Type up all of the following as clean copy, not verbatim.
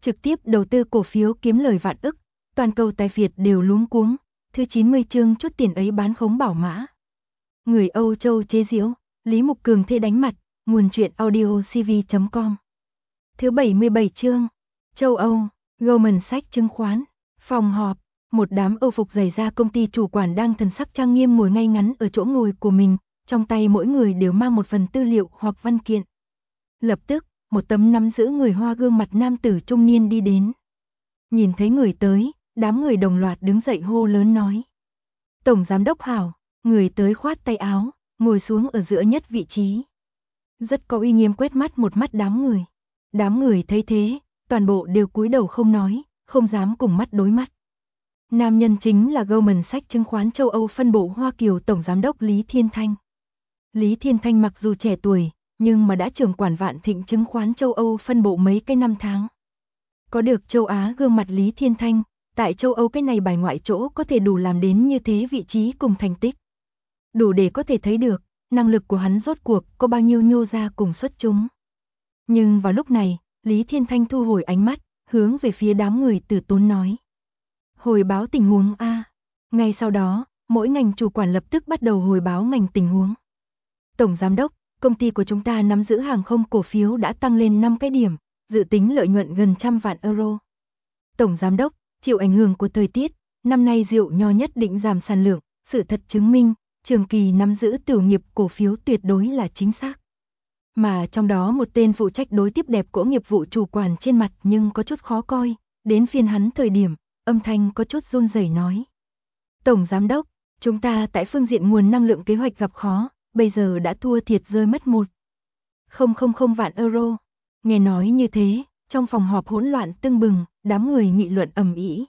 trực tiếp đầu tư cổ phiếu kiếm lời vạn ức, toàn cầu tài phiệt đều luống cuống. Thứ 90 chương chút tiền ấy bán khống bảo mã. Người Âu Châu chế giễu, Lý Mục Cường thê đánh mặt, nguồn truyện audio cv.com. Thứ 77 chương, châu Âu, Goldman Sachs chứng khoán, phòng họp, một đám Âu phục dày da công ty chủ quản đang thần sắc trang nghiêm ngồi ngay ngắn ở chỗ ngồi của mình, trong tay mỗi người đều mang một phần tư liệu hoặc văn kiện. Lập tức, một tấm nắm giữ người Hoa gương mặt nam tử trung niên đi đến. Nhìn thấy người tới, đám người đồng loạt đứng dậy hô lớn nói. Tổng giám đốc hảo, người tới khoát tay áo, ngồi xuống ở giữa nhất vị trí. Rất có uy nghiêm quét mắt một mắt đám người. Đám người thấy thế, toàn bộ đều cúi đầu không nói, không dám cùng mắt đối mắt. Nam nhân chính là Goldman Sachs chứng khoán châu Âu phân bộ Hoa Kiều tổng giám đốc Lý Thiên Thanh. Lý Thiên Thanh mặc dù trẻ tuổi, nhưng mà đã trưởng quản Vạn Thịnh chứng khoán châu Âu phân bộ mấy cái năm tháng. Có được châu Á gương mặt Lý Thiên Thanh, tại châu Âu cái này bài ngoại chỗ có thể đủ làm đến như thế vị trí cùng thành tích. Đủ để có thể thấy được, năng lực của hắn rốt cuộc có bao nhiêu nhô ra cùng xuất chúng. Nhưng vào lúc này, Lý Thiên Thanh thu hồi ánh mắt, hướng về phía đám người từ tốn nói. Hồi báo tình huống A. Ngay sau đó, mỗi ngành chủ quản lập tức bắt đầu hồi báo ngành tình huống. Tổng giám đốc, công ty của chúng ta nắm giữ hàng không cổ phiếu đã tăng lên 5 cái điểm, dự tính lợi nhuận gần 100 vạn euro. Tổng giám đốc, chịu ảnh hưởng của thời tiết, năm nay rượu nho nhất định giảm sản lượng, sự thật chứng minh, Trường Kỳ nắm giữ tiểu nghiệp cổ phiếu tuyệt đối là chính xác. Mà trong đó một tên phụ trách đối tiếp đẹp cỗ nghiệp vụ chủ quản trên mặt nhưng có chút khó coi, đến phiên hắn thời điểm, âm thanh có chút run rẩy nói. Tổng giám đốc, chúng ta tại phương diện nguồn năng lượng kế hoạch gặp khó, bây giờ đã thua thiệt rơi mất 1,000 vạn euro. Nghe nói như thế, trong phòng họp hỗn loạn tưng bừng, đám người nghị luận ầm ĩ.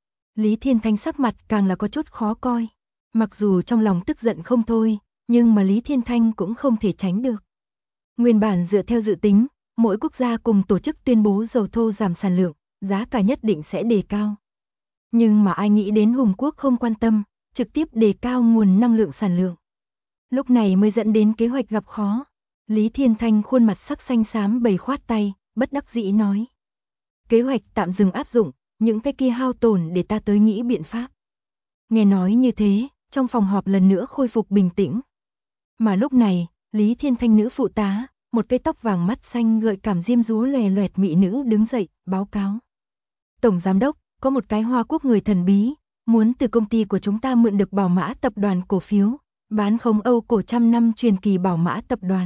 Lý Thiên Thanh sắc mặt càng là có chút khó coi. Mặc dù trong lòng tức giận không thôi, nhưng mà Lý Thiên Thanh cũng không thể tránh được. Nguyên bản dựa theo dự tính, mỗi quốc gia cùng tổ chức tuyên bố dầu thô giảm sản lượng, giá cả nhất định sẽ đề cao. Nhưng mà ai nghĩ đến Hùng Quốc không quan tâm, trực tiếp đề cao nguồn năng lượng sản lượng. Lúc này mới dẫn đến kế hoạch gặp khó. Lý Thiên Thanh khuôn mặt sắc xanh xám bầy khoát tay, bất đắc dĩ nói. Kế hoạch tạm dừng áp dụng, những cái kia hao tổn để ta tới nghĩ biện pháp. Nghe nói như thế, trong phòng họp lần nữa khôi phục bình tĩnh. Mà lúc này, Lý Thiên Thanh nữ phụ tá, một cái tóc vàng mắt xanh gợi cảm diêm dúa lòe loẹt mỹ nữ đứng dậy, báo cáo. Tổng giám đốc, có một cái Hoa Quốc người thần bí, muốn từ công ty của chúng ta mượn được Bảo Mã tập đoàn cổ phiếu, bán khống Âu cổ 100 năm truyền kỳ Bảo Mã tập đoàn.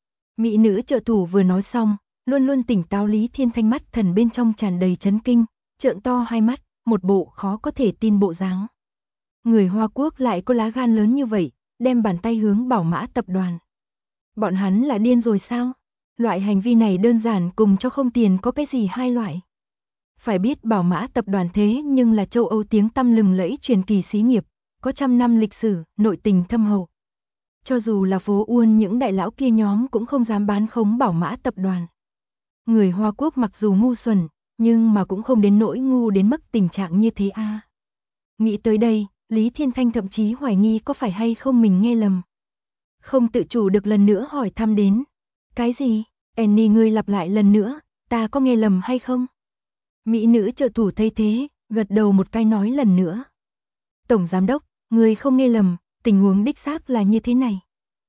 Mỹ nữ trợ thủ vừa nói xong, luôn luôn tỉnh táo Lý Thiên Thanh mắt thần bên trong tràn đầy chấn kinh, trợn to hai mắt, một bộ khó có thể tin bộ dáng. Người Hoa Quốc lại có lá gan lớn như vậy, đem bàn tay hướng Bảo Mã tập đoàn. Bọn hắn là điên rồi sao? Loại hành vi này đơn giản cùng cho không tiền có cái gì hai loại. Phải biết Bảo Mã tập đoàn thế nhưng là châu Âu tiếng tăm lừng lẫy truyền kỳ xí nghiệp, có 100 năm lịch sử, nội tình thâm hậu. Cho dù là phố Uôn những đại lão kia nhóm cũng không dám bán khống Bảo Mã tập đoàn. Người Hoa Quốc mặc dù ngu xuẩn, nhưng mà cũng không đến nỗi ngu đến mức tình trạng như thế a. Nghĩ tới đây, Lý Thiên Thanh thậm chí hoài nghi có phải hay không mình nghe lầm. Không tự chủ được lần nữa hỏi thăm đến. Cái gì? Annie ngươi lặp lại lần nữa, ta có nghe lầm hay không? Mỹ nữ trợ thủ thấy thế, gật đầu một cái nói lần nữa. Tổng giám đốc, ngươi không nghe lầm, tình huống đích xác là như thế này.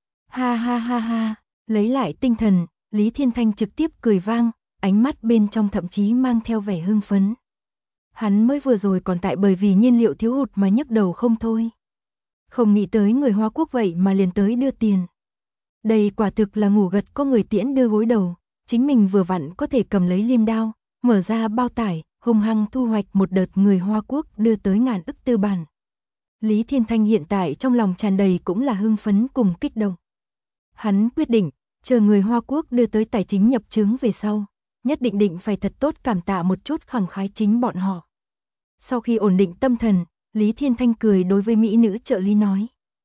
Ha ha ha ha, lấy lại tinh thần, Lý Thiên Thanh trực tiếp cười vang, ánh mắt bên trong thậm chí mang theo vẻ hưng phấn. Hắn mới vừa rồi còn tại bởi vì nhiên liệu thiếu hụt mà nhức đầu không thôi. Không nghĩ tới người Hoa Quốc vậy mà liền tới đưa tiền. Đây quả thực là ngủ gật có người tiễn đưa gối đầu, chính mình vừa vặn có thể cầm lấy liêm đao, mở ra bao tải, hung hăng thu hoạch một đợt người Hoa Quốc đưa tới ngàn ức tư bản. Lý Thiên Thanh hiện tại trong lòng tràn đầy cũng là hưng phấn cùng kích động. Hắn quyết định, chờ người Hoa Quốc đưa tới tài chính nhập chứng về sau, nhất định phải thật tốt cảm tạ một chút khẳng khái chính bọn họ. Sau khi ổn định tâm thần, Lý Thiên Thanh cười đối với mỹ nữ trợ lý nói.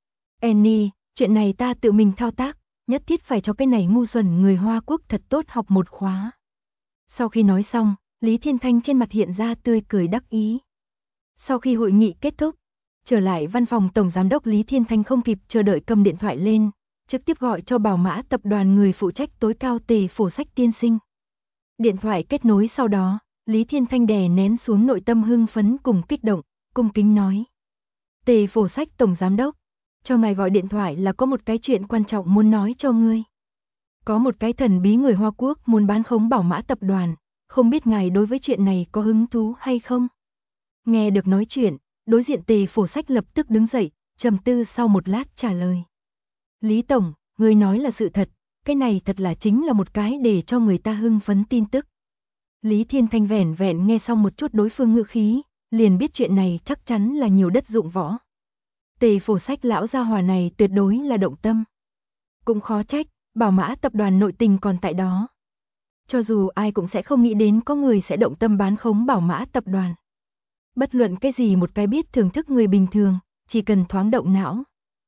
Annie, chuyện này ta tự mình thao tác, nhất thiết phải cho cái này ngu xuẩn người Hoa Quốc thật tốt học một khóa. Sau khi nói xong, Lý Thiên Thanh trên mặt hiện ra tươi cười đắc ý. Sau khi hội nghị kết thúc, trở lại văn phòng tổng giám đốc Lý Thiên Thanh không kịp chờ đợi cầm điện thoại lên, trực tiếp gọi cho Bảo Mã tập đoàn người phụ trách tối cao Tề Phổ Sách tiên sinh. Điện thoại kết nối sau đó, Lý Thiên Thanh đè nén xuống nội tâm hưng phấn cùng kích động, cung kính nói. Tề Phổ Sách Tổng Giám Đốc, cho ngài gọi điện thoại là có một cái chuyện quan trọng muốn nói cho ngươi. Có một cái thần bí người Hoa Quốc muốn bán khống Bảo Mã tập đoàn, không biết ngài đối với chuyện này có hứng thú hay không? Nghe được nói chuyện, đối diện Tề Phổ Sách lập tức đứng dậy, trầm tư sau một lát trả lời. Lý Tổng, ngươi nói là sự thật, cái này thật là chính là một cái để cho người ta hưng phấn tin tức. Lý Thiên Thanh vẻn vẹn nghe xong một chút đối phương ngữ khí, liền biết chuyện này chắc chắn là nhiều đất dụng võ. Tề Phổ Sách lão gia hỏa này tuyệt đối là động tâm. Cũng khó trách, Bảo Mã tập đoàn nội tình còn tại đó. Cho dù ai cũng sẽ không nghĩ đến có người sẽ động tâm bán khống Bảo Mã tập đoàn. Bất luận cái gì một cái biết thưởng thức người bình thường, chỉ cần thoáng động não.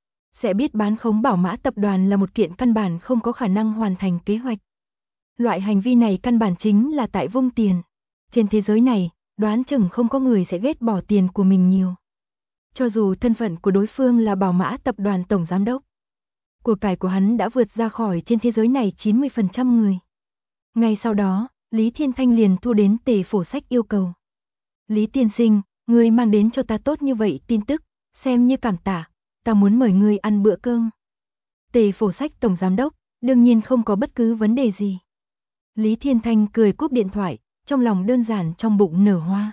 Sẽ biết bán khống Bảo Mã tập đoàn là một kiện căn bản không có khả năng hoàn thành kế hoạch. Loại hành vi này căn bản chính là tại vung tiền. Trên thế giới này, đoán chừng không có người sẽ ghét bỏ tiền của mình nhiều. Cho dù thân phận của đối phương là Bảo Mã tập đoàn tổng giám đốc. Của cải của hắn đã vượt ra khỏi trên thế giới này 90% người. Ngay sau đó, Lý Thiên Thanh liền thu đến Tề Phổ Sách yêu cầu. Lý tiên sinh, ngươi mang đến cho ta tốt như vậy tin tức, xem như cảm tạ, ta muốn mời ngươi ăn bữa cơm. Tề Phổ Sách tổng giám đốc, đương nhiên không có bất cứ vấn đề gì. Lý Thiên Thanh cười cúp điện thoại, trong lòng đơn giản trong bụng nở hoa.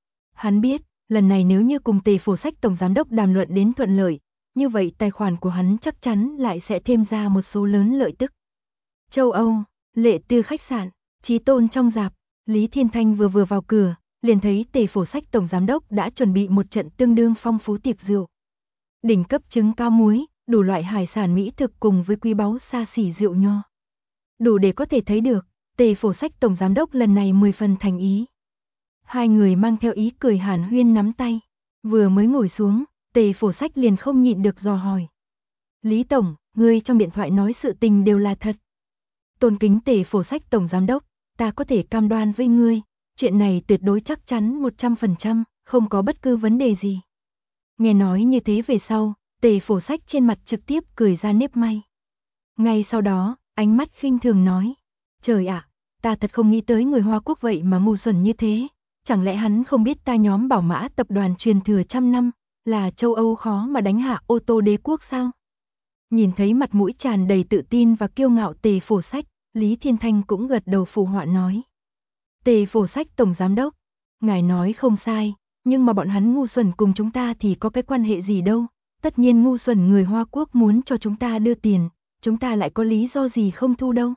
Hắn biết, lần này nếu như cùng Tề Phổ Sách tổng giám đốc đàm luận đến thuận lợi, như vậy tài khoản của hắn chắc chắn lại sẽ thêm ra một số lớn lợi tức. Châu Âu, Lệ Tư khách sạn, Chí Tôn trong rạp, Lý Thiên Thanh vừa vào cửa, liền thấy Tề Phổ Sách tổng giám đốc đã chuẩn bị một trận tương đương phong phú tiệc rượu. Đỉnh cấp trứng cao muối, đủ loại hải sản mỹ thực cùng với quý báu xa xỉ rượu nho. Đủ để có thể thấy được, Tề Phổ Sách tổng giám đốc lần này 10 phần thành ý. Hai người mang theo ý cười hàn huyên nắm tay, vừa mới ngồi xuống, Tề Phổ Sách liền không nhịn được dò hỏi. Lý Tổng, ngươi trong điện thoại nói sự tình đều là thật. Tôn kính Tề Phổ Sách tổng giám đốc, ta có thể cam đoan với ngươi, chuyện này tuyệt đối chắc chắn 100%, không có bất cứ vấn đề gì. Nghe nói như thế về sau, Tề Phổ Sách trên mặt trực tiếp cười ra nếp may. Ngay sau đó, ánh mắt khinh thường nói, trời ạ, ta thật không nghĩ tới người Hoa Quốc vậy mà ngu xuẩn như thế, chẳng lẽ hắn không biết ta nhóm Bảo Mã tập đoàn truyền thừa trăm năm, là châu Âu khó mà đánh hạ ô tô đế quốc sao? Nhìn thấy mặt mũi tràn đầy tự tin và kiêu ngạo Tề Phổ Sách, Lý Thiên Thanh cũng gật đầu phụ họa nói. Tề Phổ Sách tổng giám đốc, ngài nói không sai, nhưng mà bọn hắn ngu xuẩn cùng chúng ta thì có cái quan hệ gì đâu, tất nhiên ngu xuẩn người Hoa Quốc muốn cho chúng ta đưa tiền, chúng ta lại có lý do gì không thu đâu.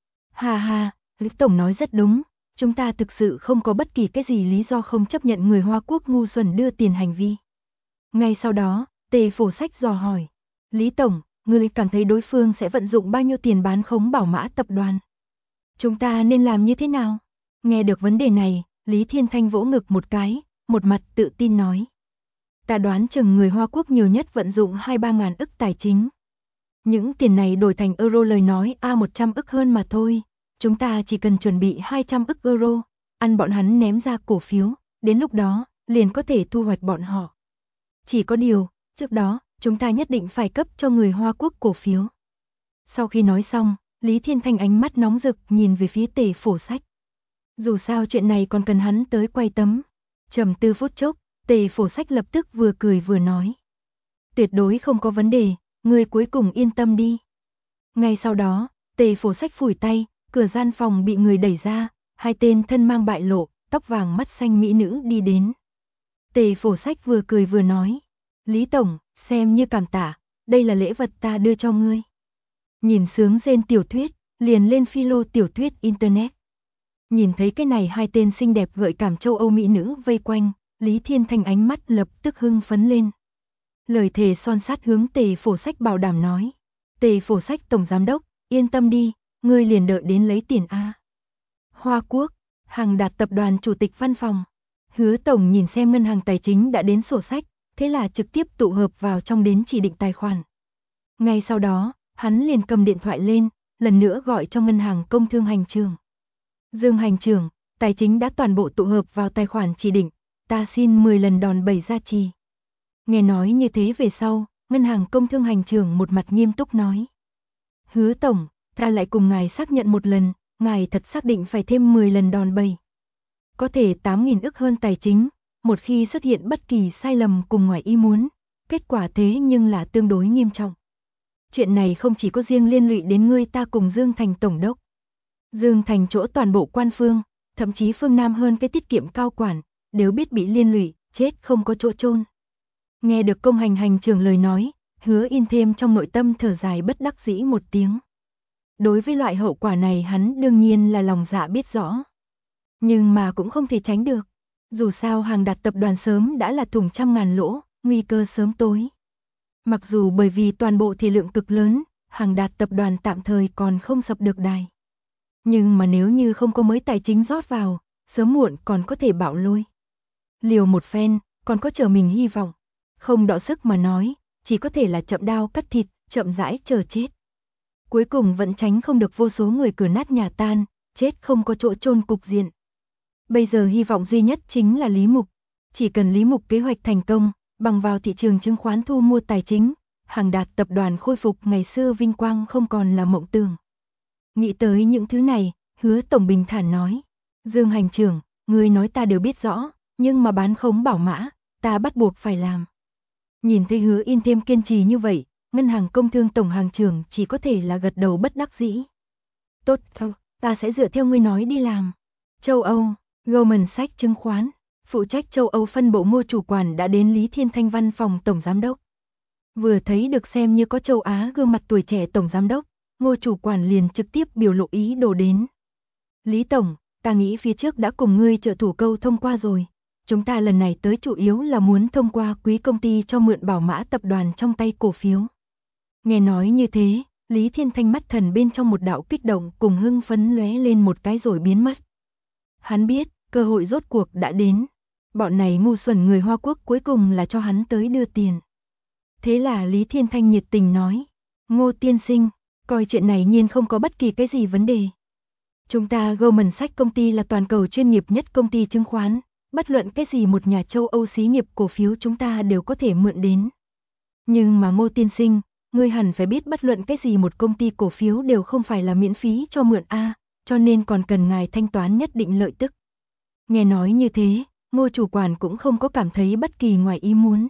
Hà hà, Lý Tổng nói rất đúng, chúng ta thực sự không có bất kỳ cái gì lý do không chấp nhận người Hoa Quốc ngu xuẩn đưa tiền hành vi. Ngay sau đó, Tề Phổ Sách dò hỏi, Lý Tổng, ngươi cảm thấy đối phương sẽ vận dụng bao nhiêu tiền bán khống Bảo Mã tập đoàn? Chúng ta nên làm như thế nào? Nghe được vấn đề này, Lý Thiên Thanh vỗ ngực một cái, một mặt tự tin nói. Ta đoán chừng người Hoa Quốc nhiều nhất vận dụng 2-3 ngàn ức tài chính. Những tiền này đổi thành euro lời nói 100 ức hơn mà thôi. Chúng ta chỉ cần chuẩn bị 200 ức euro, ăn bọn hắn ném ra cổ phiếu, đến lúc đó, liền có thể thu hoạch bọn họ. Chỉ có điều, trước đó, chúng ta nhất định phải cấp cho người Hoa Quốc cổ phiếu. Sau khi nói xong, Lý Thiên Thanh ánh mắt nóng rực nhìn về phía Tề Phổ Sách. Dù sao chuyện này còn cần hắn tới quay tấm. Trầm tư phút chốc, Tề Phổ Sách lập tức vừa cười vừa nói. Tuyệt đối không có vấn đề, ngươi cuối cùng yên tâm đi. Ngay sau đó, Tề Phổ Sách phủi tay, cửa gian phòng bị người đẩy ra, hai tên thân mang bại lộ, tóc vàng mắt xanh mỹ nữ đi đến. Tề Phổ Sách vừa cười vừa nói. Lý Tổng, xem như cảm tạ, đây là lễ vật ta đưa cho ngươi. Nhìn sướng rên tiểu thuyết, liền lên philo tiểu thuyết internet. Nhìn thấy cái này hai tên xinh đẹp gợi cảm châu Âu mỹ nữ vây quanh, Lý Thiên Thanh ánh mắt lập tức hưng phấn lên. Lời thề son sắt hướng Tề Phổ Sách bảo đảm nói. Tề Phổ Sách tổng giám đốc, yên tâm đi, ngươi liền đợi đến lấy tiền A. Hoa Quốc, Hằng Đạt tập đoàn chủ tịch văn phòng. Hứa tổng nhìn xem ngân hàng tài chính đã đến sổ sách, thế là trực tiếp tụ hợp vào trong đến chỉ định tài khoản. Ngay sau đó, hắn liền cầm điện thoại lên, lần nữa gọi cho ngân hàng công thương hành trưởng. Dương hành trưởng, tài chính đã toàn bộ tụ hợp vào tài khoản chỉ định, ta xin 10 lần đòn bẩy gia trì. Nghe nói như thế về sau, ngân hàng công thương hành trưởng một mặt nghiêm túc nói. Hứa tổng, ta lại cùng ngài xác nhận một lần, ngài thật xác định phải thêm 10 lần đòn bẩy. Có thể 8.000 ức hơn tài chính, một khi xuất hiện bất kỳ sai lầm cùng ngoài ý muốn, kết quả thế nhưng là tương đối nghiêm trọng. Chuyện này không chỉ có riêng liên lụy đến ngươi ta cùng Dương Thành tổng đốc. Dương Thành chỗ toàn bộ quan phương, thậm chí phương Nam hơn cái tiết kiệm cao quản, đều biết bị liên lụy, chết không có chỗ chôn. Nghe được Công Hành hành trưởng lời nói, Hứa In thêm trong nội tâm thở dài bất đắc dĩ một tiếng. Đối với loại hậu quả này hắn đương nhiên là lòng dạ biết rõ. Nhưng mà cũng không thể tránh được. Dù sao Hàng Đạt tập đoàn sớm đã là thủng trăm ngàn lỗ, nguy cơ sớm tối. Mặc dù bởi vì toàn bộ thể lượng cực lớn, Hàng Đạt tập đoàn tạm thời còn không sập được đài. Nhưng mà nếu như không có mới tài chính rót vào, sớm muộn còn có thể bạo lôi. Liều một phen, còn có chờ mình hy vọng. Không đọ sức mà nói, chỉ có thể là chậm đao cắt thịt, chậm rãi chờ chết. Cuối cùng vẫn tránh không được vô số người cửa nát nhà tan, chết không có chỗ chôn cục diện. Bây giờ hy vọng duy nhất chính là Lý Mục. Chỉ cần Lý Mục kế hoạch thành công, bằng vào thị trường chứng khoán thu mua tài chính, Hàng Đạt tập đoàn khôi phục ngày xưa vinh quang không còn là mộng tưởng. Nghĩ tới những thứ này, Hứa tổng bình thản nói. Dương hành trưởng, ngươi nói ta đều biết rõ, nhưng mà bán khống bảo mã, ta bắt buộc phải làm. Nhìn thấy Hứa In thêm kiên trì như vậy, Ngân hàng Công thương tổng hàng trưởng chỉ có thể là gật đầu bất đắc dĩ. Tốt, ta sẽ dựa theo ngươi nói đi làm. Châu Âu, Goldman Sachs chứng khoán, phụ trách châu Âu phân bộ Ngô chủ quản đã đến Lý Thiên Thanh văn phòng tổng giám đốc. Vừa thấy được xem như có châu Á gương mặt tuổi trẻ tổng giám đốc, Ngô chủ quản liền trực tiếp biểu lộ ý đồ đến. Lý tổng, ta nghĩ phía trước đã cùng ngươi trợ thủ câu thông qua rồi. Chúng ta lần này tới chủ yếu là muốn thông qua quý công ty cho mượn bảo mã tập đoàn trong tay cổ phiếu. Nghe nói như thế, Lý Thiên Thanh mắt thần bên trong một đạo kích động cùng hưng phấn lóe lên một cái rồi biến mất. Hắn biết, cơ hội rốt cuộc đã đến. Bọn này ngu xuẩn người Hoa Quốc cuối cùng là cho hắn tới đưa tiền. Thế là Lý Thiên Thanh nhiệt tình nói, Ngô tiên sinh, coi chuyện này nhiên không có bất kỳ cái gì vấn đề. Chúng ta Goldman Sachs công ty là toàn cầu chuyên nghiệp nhất công ty chứng khoán, bất luận cái gì một nhà châu Âu xí nghiệp cổ phiếu chúng ta đều có thể mượn đến. Nhưng mà Ngô tiên sinh, ngươi hẳn phải biết bất luận cái gì một công ty cổ phiếu đều không phải là miễn phí cho mượn A, cho nên còn cần ngài thanh toán nhất định lợi tức. Nghe nói như thế, Ngô chủ quản cũng không có cảm thấy bất kỳ ngoài ý muốn.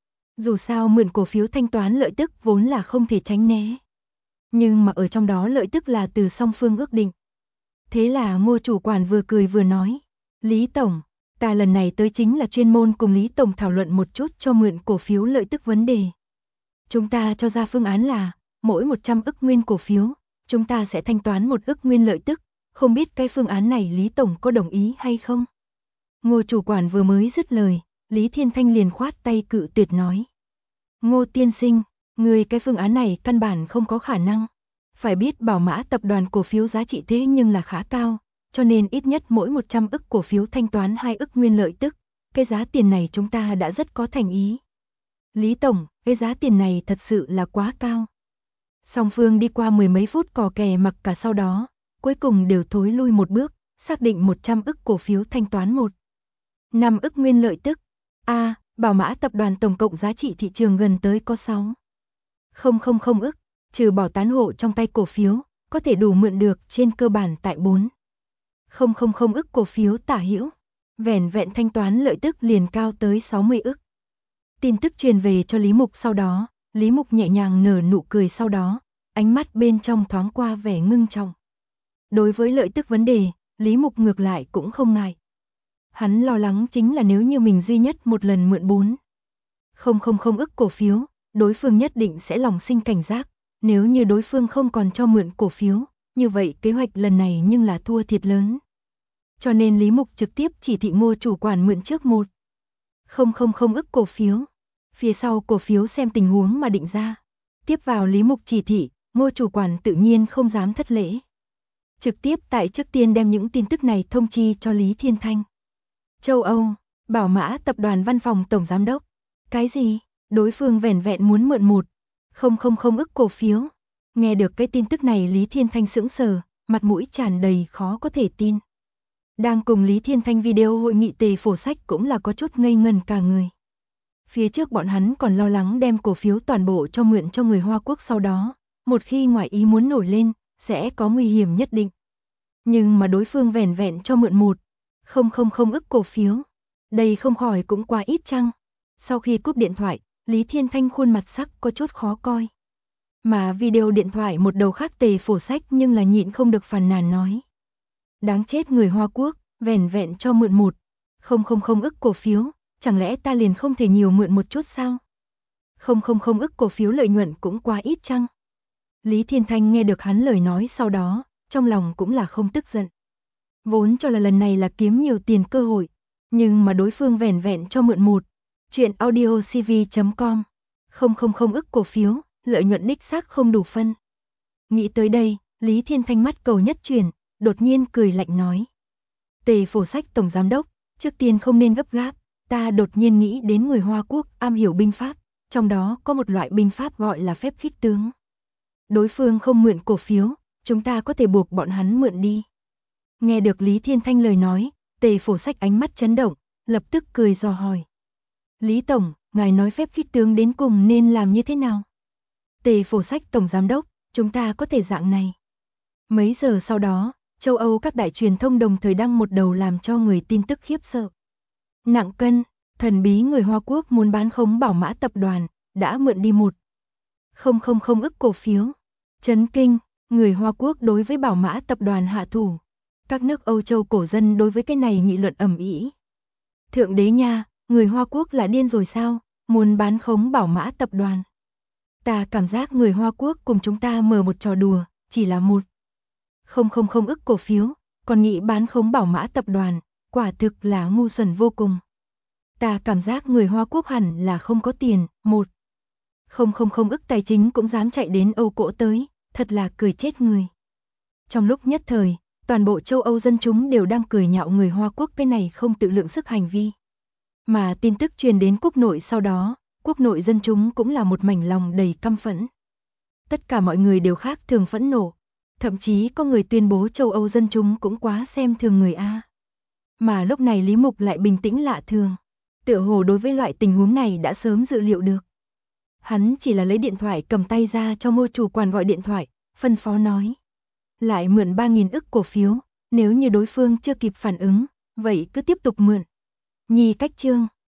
Dù sao mượn cổ phiếu thanh toán lợi tức vốn là không thể tránh né. Nhưng mà ở trong đó lợi tức là từ song phương ước định. Thế là Ngô chủ quản vừa cười vừa nói, Lý tổng, ta lần này tới chính là chuyên môn cùng Lý tổng thảo luận một chút cho mượn cổ phiếu lợi tức vấn đề. Chúng ta cho ra phương án là, mỗi 100 ức nguyên cổ phiếu, chúng ta sẽ thanh toán 1 ức nguyên lợi tức, không biết cái phương án này Lý tổng có đồng ý hay không? Ngô chủ quản vừa mới dứt lời, Lý Thiên Thanh liền khoát tay cự tuyệt nói. Ngô tiên sinh, người cái phương án này căn bản không có khả năng. Phải biết bảo mã tập đoàn cổ phiếu giá trị thế nhưng là khá cao, cho nên ít nhất mỗi 100 ức cổ phiếu thanh toán 2 ức nguyên lợi tức, cái giá tiền này chúng ta đã rất có thành ý. Lý tổng, cái giá tiền này thật sự là quá cao. Song phương đi qua mười mấy phút cò kè mặc cả sau đó, cuối cùng đều thối lui một bước, xác định 100 ức cổ phiếu thanh toán 5 ức nguyên lợi tức. Bảo mã tập đoàn tổng cộng giá trị thị trường gần tới có 6,000 ức, trừ bỏ tán hộ trong tay cổ phiếu, có thể đủ mượn được trên cơ bản tại 4,000 ức cổ phiếu tả hữu. Vẻn vẹn thanh toán lợi tức liền cao tới 60 ức. Tin tức truyền về cho Lý Mục sau đó, Lý Mục nhẹ nhàng nở nụ cười sau đó, ánh mắt bên trong thoáng qua vẻ ngưng trọng. Đối với lợi tức vấn đề, Lý Mục ngược lại cũng không ngại. Hắn lo lắng chính là nếu như mình duy nhất một lần mượn 4,000 ức cổ phiếu, đối phương nhất định sẽ lòng sinh cảnh giác. Nếu như đối phương không còn cho mượn cổ phiếu, như vậy kế hoạch lần này nhưng là thua thiệt lớn. Cho nên Lý Mục trực tiếp chỉ thị Ngô chủ quản mượn trước 1,000 ức cổ phiếu. Phía sau cổ phiếu xem tình huống mà định ra. Tiếp vào Lý Mục chỉ thị, Ngô chủ quản tự nhiên không dám thất lễ. Trực tiếp tại trước tiên đem những tin tức này thông chi cho Lý Thiên Thanh. Châu Âu, bảo mã tập đoàn văn phòng tổng giám đốc. Cái gì? Đối phương vẻn vẹn muốn mượn 1,000 ức cổ phiếu. Nghe được cái tin tức này Lý Thiên Thanh sững sờ, mặt mũi tràn đầy khó có thể tin. Đang cùng Lý Thiên Thanh video hội nghị tề phổ sách cũng là có chút ngây ngần cả người. Phía trước bọn hắn còn lo lắng đem cổ phiếu toàn bộ cho mượn cho người Hoa Quốc sau đó, một khi ngoại ý muốn nổi lên, sẽ có nguy hiểm nhất định. Nhưng mà đối phương vẻn vẹn cho mượn 000 ức cổ phiếu. Đây không khỏi cũng quá ít chăng? Sau khi cúp điện thoại, Lý Thiên Thanh khuôn mặt sắc có chút khó coi. Mà video điện thoại một đầu khác Tề Phổ Sách nhưng là nhịn không được phàn nàn nói. Đáng chết người Hoa Quốc, vẻn vẹn cho mượn 1,000 ức cổ phiếu, chẳng lẽ ta liền không thể nhiều mượn một chút sao? 0,000 ức cổ phiếu lợi nhuận cũng quá ít chăng? Lý Thiên Thanh nghe được hắn lời nói sau đó, trong lòng cũng là không tức giận. Vốn cho là lần này là kiếm nhiều tiền cơ hội, nhưng mà đối phương vẻn vẹn cho mượn Chuyện audio cv.com 0,000 ức cổ phiếu, lợi nhuận đích xác không đủ phân. Nghĩ tới đây, Lý Thiên Thanh mắt cầu nhất chuyển, đột nhiên cười lạnh nói. Tề Phổ Sách tổng giám đốc, trước tiên không nên gấp gáp, ta đột nhiên nghĩ đến người Hoa Quốc am hiểu binh pháp, trong đó có một loại binh pháp gọi là phép khích tướng. Đối phương không mượn cổ phiếu, chúng ta có thể buộc bọn hắn mượn đi. Nghe được Lý Thiên Thanh lời nói, Tề Phổ Sách ánh mắt chấn động, lập tức cười dò hỏi. Lý Tổng, ngài nói phép khích tướng đến cùng nên làm như thế nào? Tề Phổ Sách tổng giám đốc, chúng ta có thể dạng này. Mấy giờ sau đó, châu Âu các đại truyền thông đồng thời đăng một đầu làm cho người tin tức khiếp sợ. Nặng cân, thần bí người Hoa Quốc muốn bán khống Bảo Mã tập đoàn, đã mượn đi 1,000 ức cổ phiếu. Chấn kinh, người Hoa Quốc đối với Bảo Mã tập đoàn hạ thủ. Các nước Âu Châu cổ dân đối với cái này nghị luận ầm ĩ. Thượng đế nha, người Hoa Quốc là điên rồi sao, muốn bán khống Bảo Mã tập đoàn. Ta cảm giác người Hoa Quốc cùng chúng ta mở một trò đùa, chỉ là 1,000 ức cổ phiếu, còn nghĩ bán khống Bảo Mã tập đoàn, quả thực là ngu xuẩn vô cùng. Ta cảm giác người Hoa Quốc hẳn là không có tiền, 1,000 ức tài chính cũng dám chạy đến Âu cỗ tới, thật là cười chết người. Trong lúc nhất thời, toàn bộ châu Âu dân chúng đều đang cười nhạo người Hoa Quốc cái này không tự lượng sức hành vi. Mà tin tức truyền đến quốc nội sau đó, quốc nội dân chúng cũng là một mảnh lòng đầy căm phẫn. Tất cả mọi người đều khác thường phẫn nộ, thậm chí có người tuyên bố châu Âu dân chúng cũng quá xem thường người A. Mà lúc này Lý Mục lại bình tĩnh lạ thường, tựa hồ đối với loại tình huống này đã sớm dự liệu được. Hắn chỉ là lấy điện thoại cầm tay ra cho Ngô chủ quản gọi điện thoại, phân phó nói. Lại mượn 3.000 ức cổ phiếu, nếu như đối phương chưa kịp phản ứng, vậy cứ tiếp tục mượn. Nhi cách chương